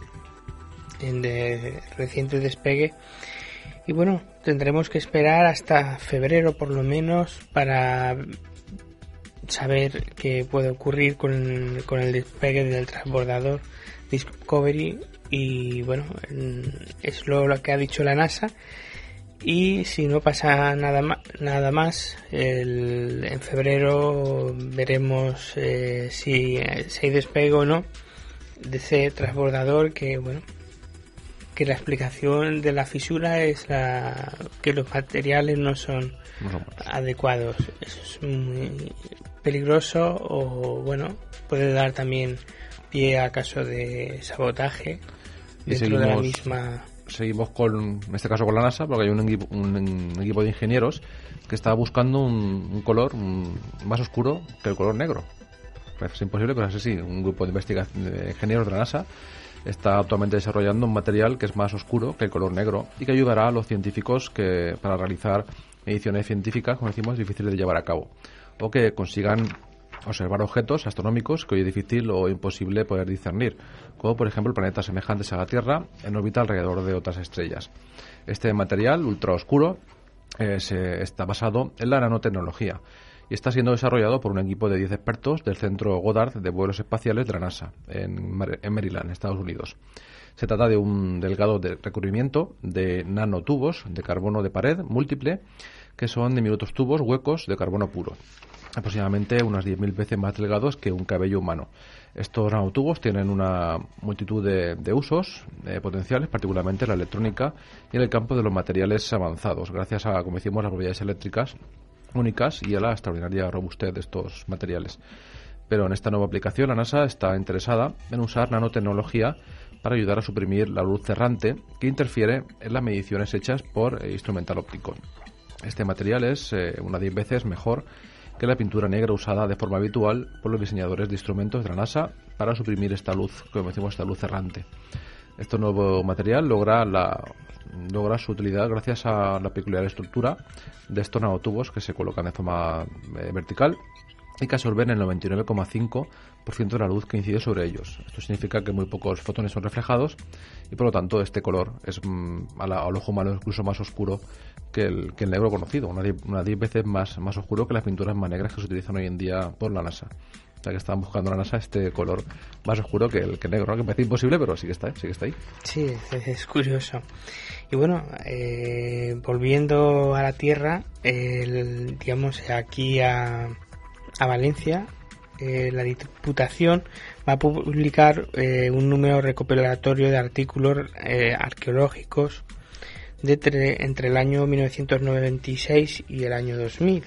en reciente despegue. Y bueno, tendremos que esperar hasta febrero por lo menos para saber qué puede ocurrir con el despegue del transbordador Discovery. Y bueno, es lo que ha dicho la NASA. Y si no pasa nada más, en febrero veremos si hay despegue o no de ese transbordador, que bueno, que la explicación de la fisura es que los materiales no son adecuados. Eso es muy peligroso, o bueno, puede dar también pie a caso de sabotaje dentro de la misma. Seguimos en este caso con la NASA, porque hay un equipo de ingenieros que está buscando un color más oscuro que el color negro. Parece imposible, pero es así. Un grupo de investigación de ingenieros de la NASA está actualmente desarrollando un material que es más oscuro que el color negro y que ayudará a los científicos para realizar mediciones científicas, como decimos, difíciles de llevar a cabo, o que consigan observar objetos astronómicos que hoy es difícil o imposible poder discernir, como por ejemplo planetas semejantes a la Tierra en órbita alrededor de otras estrellas. Este material ultraoscuro está basado en la nanotecnología y está siendo desarrollado por un equipo de 10 expertos del Centro Goddard de Vuelos Espaciales de la NASA en Maryland, Estados Unidos. Se trata de un delgado recubrimiento de nanotubos de carbono de pared múltiple, que son diminutos tubos huecos de carbono puro, aproximadamente unas 10.000 veces más delgados que un cabello humano. Estos nanotubos tienen una multitud de usos potenciales, particularmente en la electrónica y en el campo de los materiales avanzados, gracias a, como decimos, las propiedades eléctricas únicas y a la extraordinaria robustez de estos materiales. Pero en esta nueva aplicación la NASA está interesada en usar nanotecnología para ayudar a suprimir la luz errante que interfiere en las mediciones hechas por instrumental óptico. Este material es unas 10 veces mejor que la pintura negra usada de forma habitual por los diseñadores de instrumentos de la NASA para suprimir esta luz, como decimos, esta luz errante. Este nuevo material logra su utilidad gracias a la peculiar estructura de estos nanotubos que se colocan de forma vertical y que absorben el 99,5% de la luz que incide sobre ellos. Esto significa que muy pocos fotones son reflejados y por lo tanto este color es al ojo humano incluso más oscuro que el negro conocido, unas 10 veces más oscuro que las pinturas más negras que se utilizan hoy en día por la NASA. O sea que estaban buscando la NASA este color más oscuro que el negro, ¿no? Que parece imposible, pero sí que está ahí. Sí, es curioso. Y bueno, volviendo a la Tierra, digamos aquí a Valencia, la Diputación va a publicar un número recopilatorio de artículos arqueológicos entre el año 1996 y el año 2000.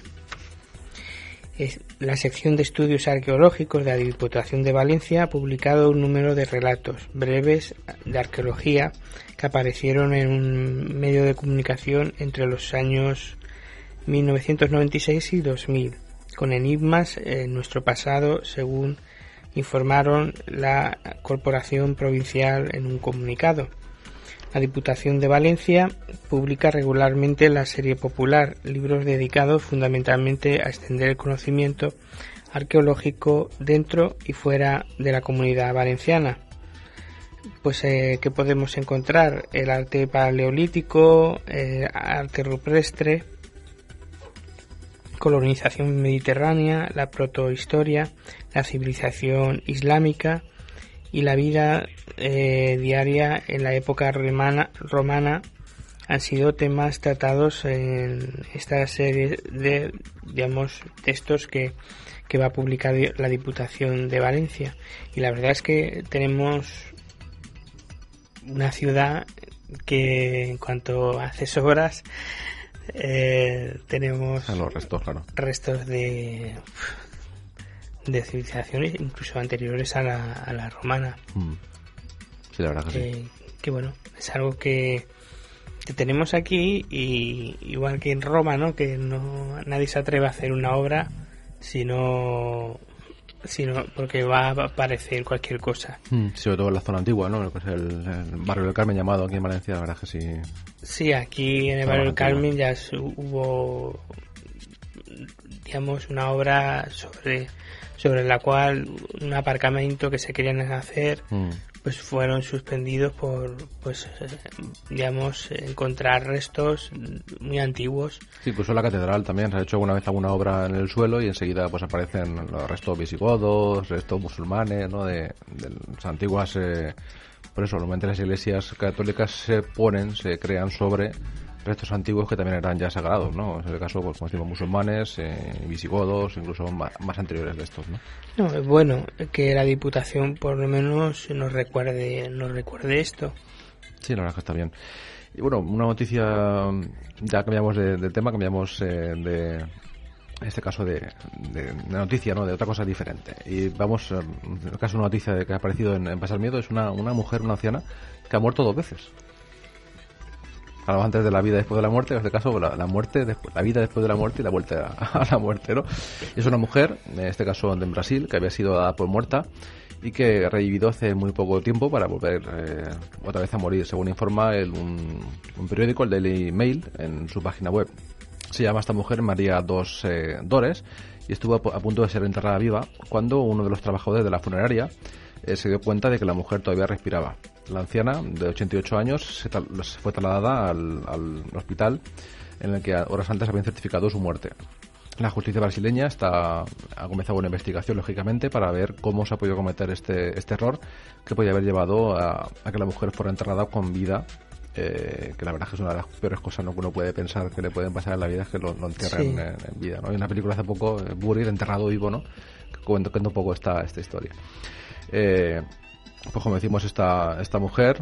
La sección de estudios arqueológicos de la Diputación de Valencia ha publicado un número de relatos breves de arqueología que aparecieron en un medio de comunicación entre los años 1996 y 2000, con enigmas en nuestro pasado, según informaron la Corporación Provincial en un comunicado. La Diputación de Valencia publica regularmente la serie popular, libros dedicados fundamentalmente a extender el conocimiento arqueológico dentro y fuera de la Comunidad Valenciana. Pues ¿qué podemos encontrar? El arte paleolítico, arte rupestre, colonización mediterránea, la protohistoria, la civilización islámica y la vida diaria en la época romana han sido temas tratados en esta serie de, digamos, textos que va a publicar la Diputación de Valencia. Y la verdad es que tenemos una ciudad que en cuanto a asesoras tenemos los restos, claro. Restos de civilizaciones incluso anteriores a la romana. Sí, la verdad que sí. Que bueno, es algo que tenemos aquí, y igual que en Roma, ¿no? Que nadie se atreve a hacer una obra sino porque va a aparecer cualquier cosa. Sobre todo en la zona antigua, ¿no? Lo que es el barrio del Carmen, llamado aquí en Valencia, la verdad que sí. Sí, aquí en el barrio del Carmen ya hubo, digamos, una obra sobre la cual un aparcamiento que se querían hacer, pues fueron suspendidos por, pues, digamos, encontrar restos muy antiguos. Sí, incluso la catedral también se ha hecho alguna vez alguna obra en el suelo y enseguida pues aparecen los restos visigodos, restos musulmanes, ¿no? de las antiguas. Por eso, normalmente las iglesias católicas se crean sobre restos antiguos que también eran ya sagrados, ¿no? En el caso, pues, como decimos, musulmanes, visigodos, incluso más anteriores de estos, ¿no? No, es bueno que la Diputación por lo menos nos recuerde esto. Sí, la verdad que está bien. Y bueno, una noticia, ya cambiamos de tema, cambiamos en este caso de noticia, ¿no? De otra cosa diferente. Y vamos, en el caso de una noticia que ha aparecido en Pasar Miedo, es una mujer, una anciana, que ha muerto 2 veces. Antes de la vida después de la muerte, en este caso la muerte, la vida después de la muerte y la vuelta a la muerte, ¿no? Es una mujer, en este caso en Brasil, que había sido dada por muerta y que revivido hace muy poco tiempo para volver otra vez a morir, según informa un periódico, el Daily Mail, en su página web. Se llama esta mujer María dos Dores y estuvo a punto de ser enterrada viva cuando uno de los trabajadores de la funeraria se dio cuenta de que la mujer todavía respiraba. La anciana, de 88 años, se fue trasladada al hospital en el que horas antes habían certificado su muerte. La justicia brasileña ha comenzado una investigación, lógicamente, para ver cómo se ha podido cometer este error que podía haber llevado a que la mujer fuera enterrada con vida, que la verdad es que es una de las peores cosas, ¿no?, que uno puede pensar que le pueden pasar en la vida, es que lo entierren en vida, ¿no? Hay una película hace poco, Buried, enterrado vivo, ¿no?, que cuenta un poco esta historia. Pues como decimos, esta mujer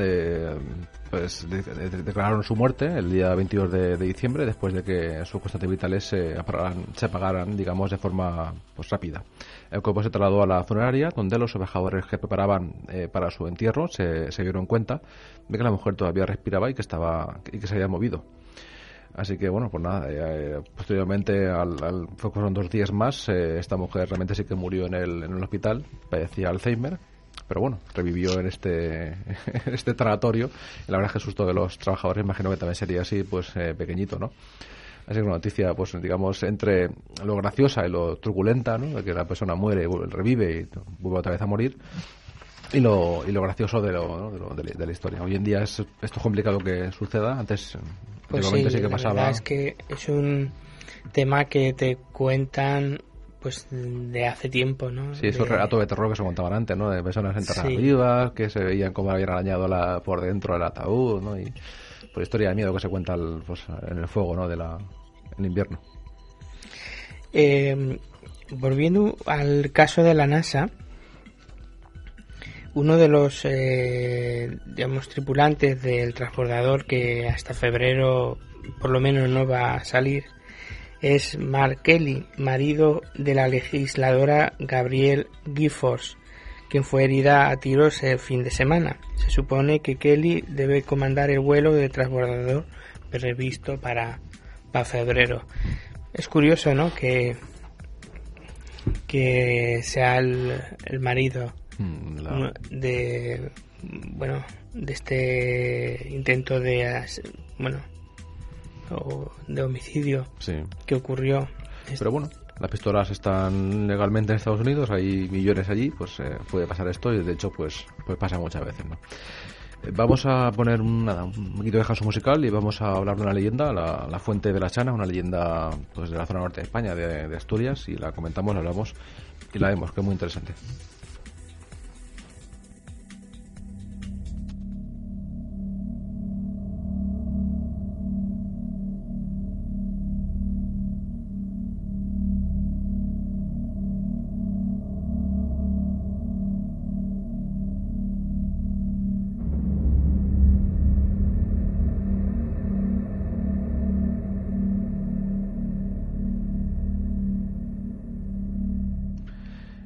pues declararon su muerte el día 22 de diciembre, después de que sus constantes vitales se apagaran, digamos, de forma pues rápida. El cuerpo se trasladó a la funeraria, donde los trabajadores que preparaban para su entierro se dieron cuenta de que la mujer todavía respiraba y que se había movido. Así que bueno, pues nada, posteriormente fueron 2 días más, esta mujer realmente sí que murió en el hospital, padecía Alzheimer, pero bueno, revivió en este tanatorio, y la verdad es que el susto de los trabajadores imagino que también sería así, pues pequeñito, ¿no? Así que una noticia, pues digamos, entre lo graciosa y lo truculenta, ¿no?, de que la persona muere, revive y vuelve otra vez a morir, y lo gracioso de la historia. Hoy en día esto es complicado que suceda. Antes pues sí que pasaba. La verdad es que es un tema que te cuentan pues de hace tiempo, ¿no? Sí, esos relatos de terror que se contaban antes, ¿no?, de personas enterradas vivas, que se veían como habían arañado por dentro el ataúd, ¿no? Y por historia de miedo que se cuenta en el fuego, ¿no?, en invierno. Volviendo al caso de la NASA, uno de los digamos tripulantes del transbordador, que hasta febrero por lo menos no va a salir, es Mark Kelly, marido de la legisladora Gabrielle Giffords, quien fue herida a tiros el fin de semana. Se supone que Kelly debe comandar el vuelo de transbordador previsto para febrero. Es curioso, ¿no?, que sea el marido de este intento de homicidio que ocurrió. Pero bueno, las pistolas están legalmente en Estados Unidos, hay millones allí, pues puede pasar esto, y de hecho pues pasa muchas veces, ¿no? Vamos a poner un poquito de descanso musical y vamos a hablar de una leyenda, la Fuente de la Chana, una leyenda pues de la zona norte de España, de Asturias, y la comentamos, la hablamos y la vemos, que es muy interesante.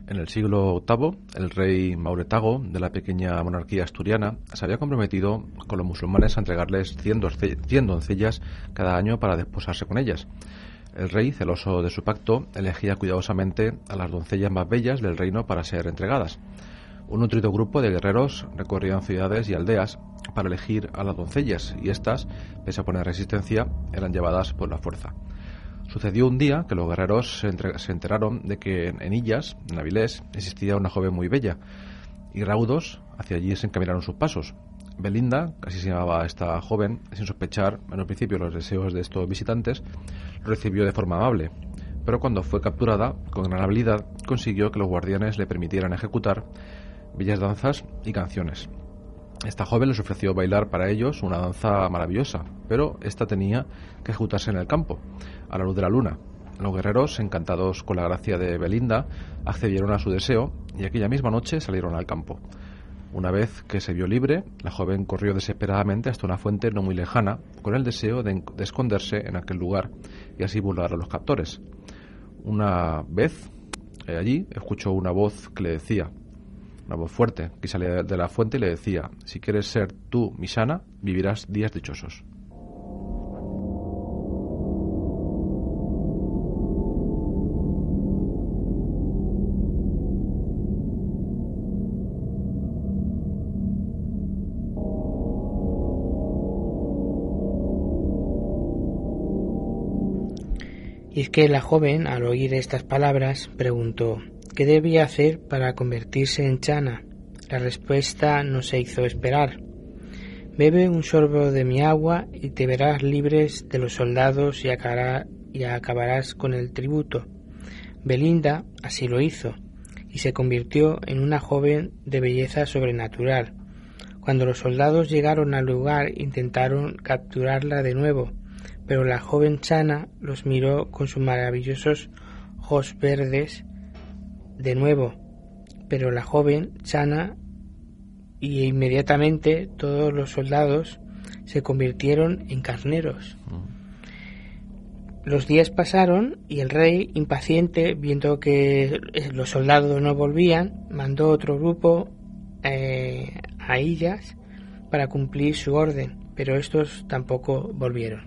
En el siglo VIII, el rey Mauretago, de la pequeña monarquía asturiana, se había comprometido con los musulmanes a entregarles 100 doncellas cada año para desposarse con ellas. El rey, celoso de su pacto, elegía cuidadosamente a las doncellas más bellas del reino para ser entregadas. Un nutrido grupo de guerreros recorrían ciudades y aldeas para elegir a las doncellas, y éstas, pese a poner resistencia, eran llevadas por la fuerza. Sucedió un día que los guerreros se enteraron de que en Illas, en Avilés, existía una joven muy bella, y raudos hacia allí se encaminaron sus pasos. Belinda, así se llamaba esta joven, sin sospechar en un principio los deseos de estos visitantes, lo recibió de forma amable, pero cuando fue capturada, con gran habilidad, consiguió que los guardianes le permitieran ejecutar bellas danzas y canciones. Esta joven les ofreció bailar para ellos una danza maravillosa, pero esta tenía que ejecutarse en el campo, a la luz de la luna. Los guerreros, encantados con la gracia de Belinda, accedieron a su deseo y aquella misma noche salieron al campo. Una vez que se vio libre, la joven corrió desesperadamente hasta una fuente no muy lejana, con el deseo de esconderse en aquel lugar y así burlar a los captores. Una vez allí escuchó una voz que le decía, una voz fuerte que salía de la fuente y le decía: si quieres ser tú mi sana, vivirás días dichosos. Y es que la joven, al oír estas palabras, preguntó: ¿qué debía hacer para convertirse en chana? La respuesta no se hizo esperar. Bebe un sorbo de mi agua y te verás libres de los soldados y acabarás con el tributo. Belinda así lo hizo, y se convirtió en una joven de belleza sobrenatural. Cuando los soldados llegaron al lugar, intentaron capturarla de nuevo, pero la joven chana los miró con sus maravillosos ojos verdes de nuevo, pero la joven chana, y inmediatamente todos los soldados se convirtieron en carneros. Los días pasaron y el rey, impaciente, viendo que los soldados no volvían, mandó otro grupo a Illas para cumplir su orden, pero estos tampoco volvieron.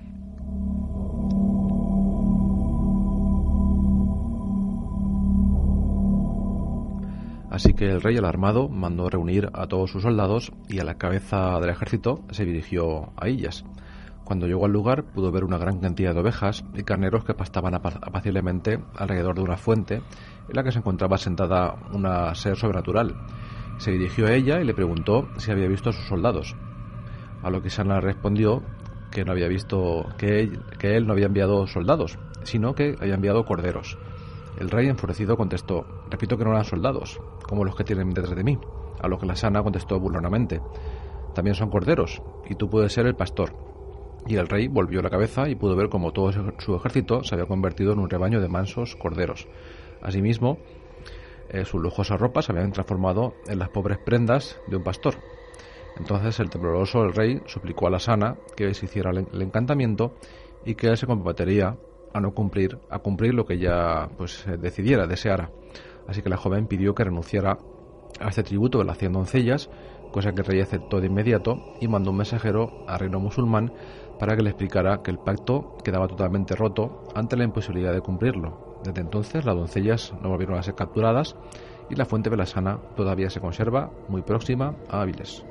Así que el rey, alarmado, mandó reunir a todos sus soldados y a la cabeza del ejército se dirigió a Illas. Cuando llegó al lugar pudo ver una gran cantidad de ovejas y carneros que pastaban apaciblemente alrededor de una fuente en la que se encontraba sentada una ser sobrenatural. Se dirigió a ella y le preguntó si había visto a sus soldados, a lo que Sana respondió que no había visto, que él no había enviado soldados, sino que había enviado corderos. El rey, enfurecido, contestó: repito que no eran soldados, como los que tienen detrás de mí. A lo que la Sana contestó burlonamente: también son corderos, y tú puedes ser el pastor. Y el rey volvió la cabeza y pudo ver cómo todo su ejército se había convertido en un rebaño de mansos corderos. Asimismo, sus lujosas ropas se habían transformado en las pobres prendas de un pastor. Entonces el tembloroso rey suplicó a la Sana que se hiciera el encantamiento y que él se comprometería a cumplir lo que ella deseara. Así que la joven pidió que renunciara a este tributo de las 100 doncellas, cosa que el rey aceptó de inmediato y mandó un mensajero al reino musulmán para que le explicara que el pacto quedaba totalmente roto ante la imposibilidad de cumplirlo. Desde entonces las doncellas no volvieron a ser capturadas y la fuente de la Sana todavía se conserva muy próxima a Avilés.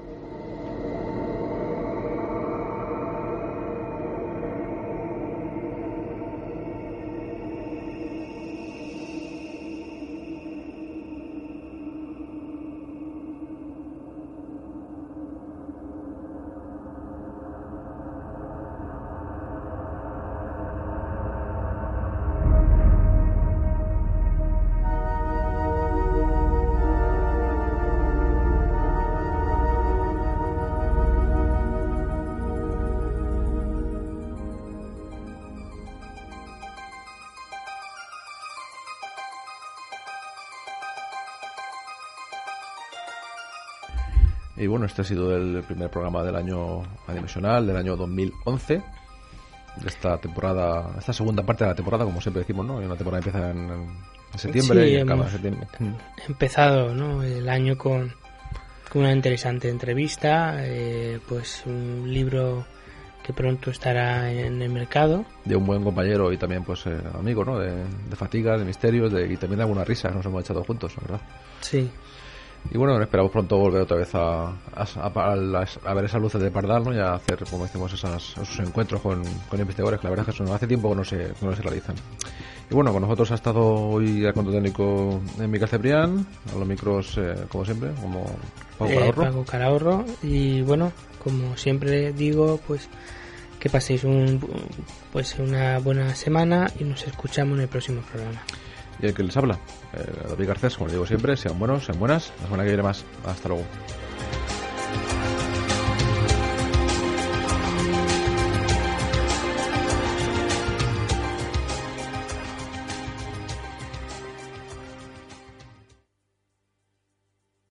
Y bueno, este ha sido el primer programa del año adimensional, del año 2011, de esta temporada, esta segunda parte de la temporada, como siempre decimos, ¿no? Una temporada empieza en en septiembre Sí, y acaba en hemos septiembre. empezado, ¿no?, el año con una interesante entrevista, pues un libro que pronto estará en el mercado. De un buen compañero y también pues amigo, ¿no? De fatigas, de misterios y también de alguna risa. Nos hemos echado juntos, ¿verdad? Sí. Y bueno, esperamos pronto volver otra vez a ver esas luces de Pardal, ¿no? Y a hacer, como decimos, esos encuentros con investigadores, que la verdad es que hace tiempo que no se realizan. Y bueno, con nosotros ha estado hoy el control técnico Miguel Cebrián, a los micros, como siempre, como Paco Calahorro. Y bueno, como siempre digo, pues que paséis una buena semana y nos escuchamos en el próximo programa. Y el que les habla, David Garcés, como les digo siempre, sean buenos, sean buenas. La semana que viene más. Hasta luego.